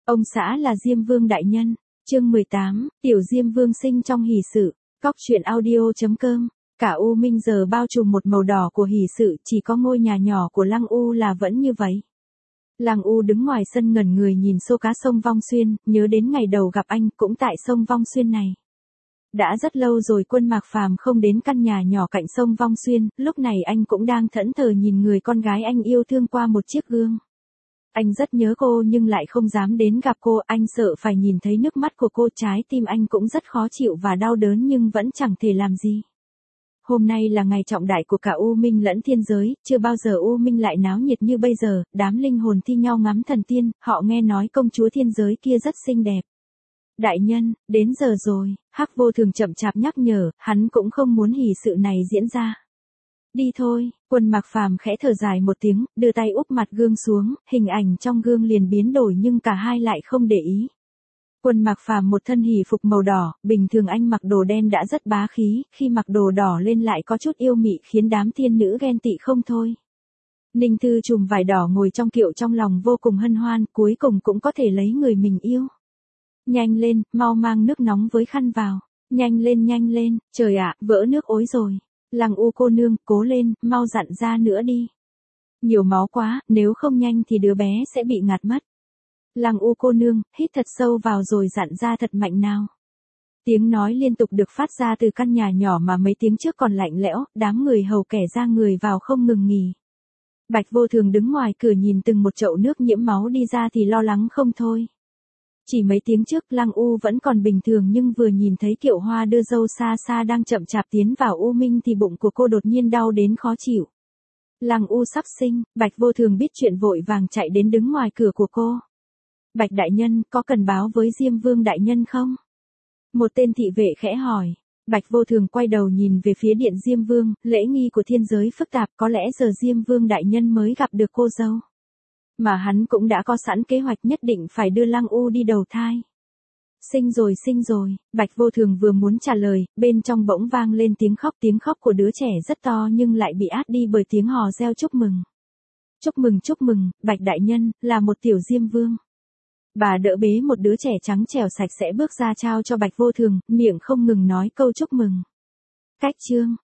Ông xã là Diêm Vương đại nhân. Chương 18, Tiểu Diêm Vương sinh trong hỷ sự. Cóc truyện audio.com. Cả U Minh giờ bao trùm một màu đỏ của hỷ sự, chỉ có ngôi nhà nhỏ của Lăng U là vẫn như vậy. Lăng U đứng ngoài sân ngẩn người nhìn xô cá sông Vong Xuyên, nhớ đến ngày đầu gặp anh cũng tại sông Vong Xuyên này. Đã rất lâu rồi Quân Mạc Phàm không đến căn nhà nhỏ cạnh sông Vong Xuyên, lúc này anh cũng đang thẫn thờ nhìn người con gái anh yêu thương qua một chiếc gương. Anh rất nhớ cô nhưng lại không dám đến gặp cô, anh sợ phải nhìn thấy nước mắt của cô, trái tim anh cũng rất khó chịu và đau đớn nhưng vẫn chẳng thể làm gì. Hôm nay là ngày trọng đại của cả U Minh lẫn thiên giới, chưa bao giờ U Minh lại náo nhiệt như bây giờ, đám linh hồn thi nhau ngắm thần tiên, họ nghe nói công chúa thiên giới kia rất xinh đẹp. Đại nhân, đến giờ rồi, Hắc Vô Thường chậm chạp nhắc nhở, hắn cũng không muốn hỷ sự này diễn ra. Đi thôi, Quân Mạc Phàm khẽ thở dài một tiếng, đưa tay úp mặt gương xuống, hình ảnh trong gương liền biến đổi nhưng cả hai lại không để ý. Quân Mạc Phàm một thân hỷ phục màu đỏ, bình thường anh mặc đồ đen đã rất bá khí, khi mặc đồ đỏ lên lại có chút yêu mị khiến đám thiên nữ ghen tị không thôi. Ninh Thư trùm vải đỏ ngồi trong kiệu trong lòng vô cùng hân hoan, cuối cùng cũng có thể lấy người mình yêu. Nhanh lên, mau mang nước nóng với khăn vào. Nhanh lên, trời ạ, vỡ nước ối rồi. Lăng U cô nương, cố lên, mau dặn ra nữa đi. Nhiều máu quá, nếu không nhanh thì đứa bé sẽ bị ngạt mất. Lăng U cô nương, hít thật sâu vào rồi dặn ra thật mạnh nào. Tiếng nói liên tục được phát ra từ căn nhà nhỏ mà mấy tiếng trước còn lạnh lẽo, đám người hầu kẻ ra người vào không ngừng nghỉ. Bạch Vô Thường đứng ngoài cửa nhìn từng một chậu nước nhiễm máu đi ra thì lo lắng không thôi. Chỉ mấy tiếng trước Lăng U vẫn còn bình thường nhưng vừa nhìn thấy kiệu hoa đưa dâu xa xa đang chậm chạp tiến vào U Minh thì bụng của cô đột nhiên đau đến khó chịu. Lăng U sắp sinh, Bạch Vô Thường biết chuyện vội vàng chạy đến đứng ngoài cửa của cô. Bạch đại nhân, có cần báo với Diêm Vương đại nhân không? Một tên thị vệ khẽ hỏi. Bạch Vô Thường quay đầu nhìn về phía điện Diêm Vương, lễ nghi của thiên giới phức tạp, có lẽ giờ Diêm Vương đại nhân mới gặp được cô dâu. Mà hắn cũng đã có sẵn kế hoạch nhất định phải đưa Lăng U đi đầu thai. Sinh rồi, Bạch Vô Thường vừa muốn trả lời, bên trong bỗng vang lên tiếng khóc của đứa trẻ rất to nhưng lại bị át đi bởi tiếng hò reo chúc mừng. Chúc mừng, Bạch đại nhân, là một tiểu Diêm Vương. Bà đỡ bế một đứa trẻ trắng trẻo sạch sẽ bước ra trao cho Bạch Vô Thường, miệng không ngừng nói câu chúc mừng. Cách chương,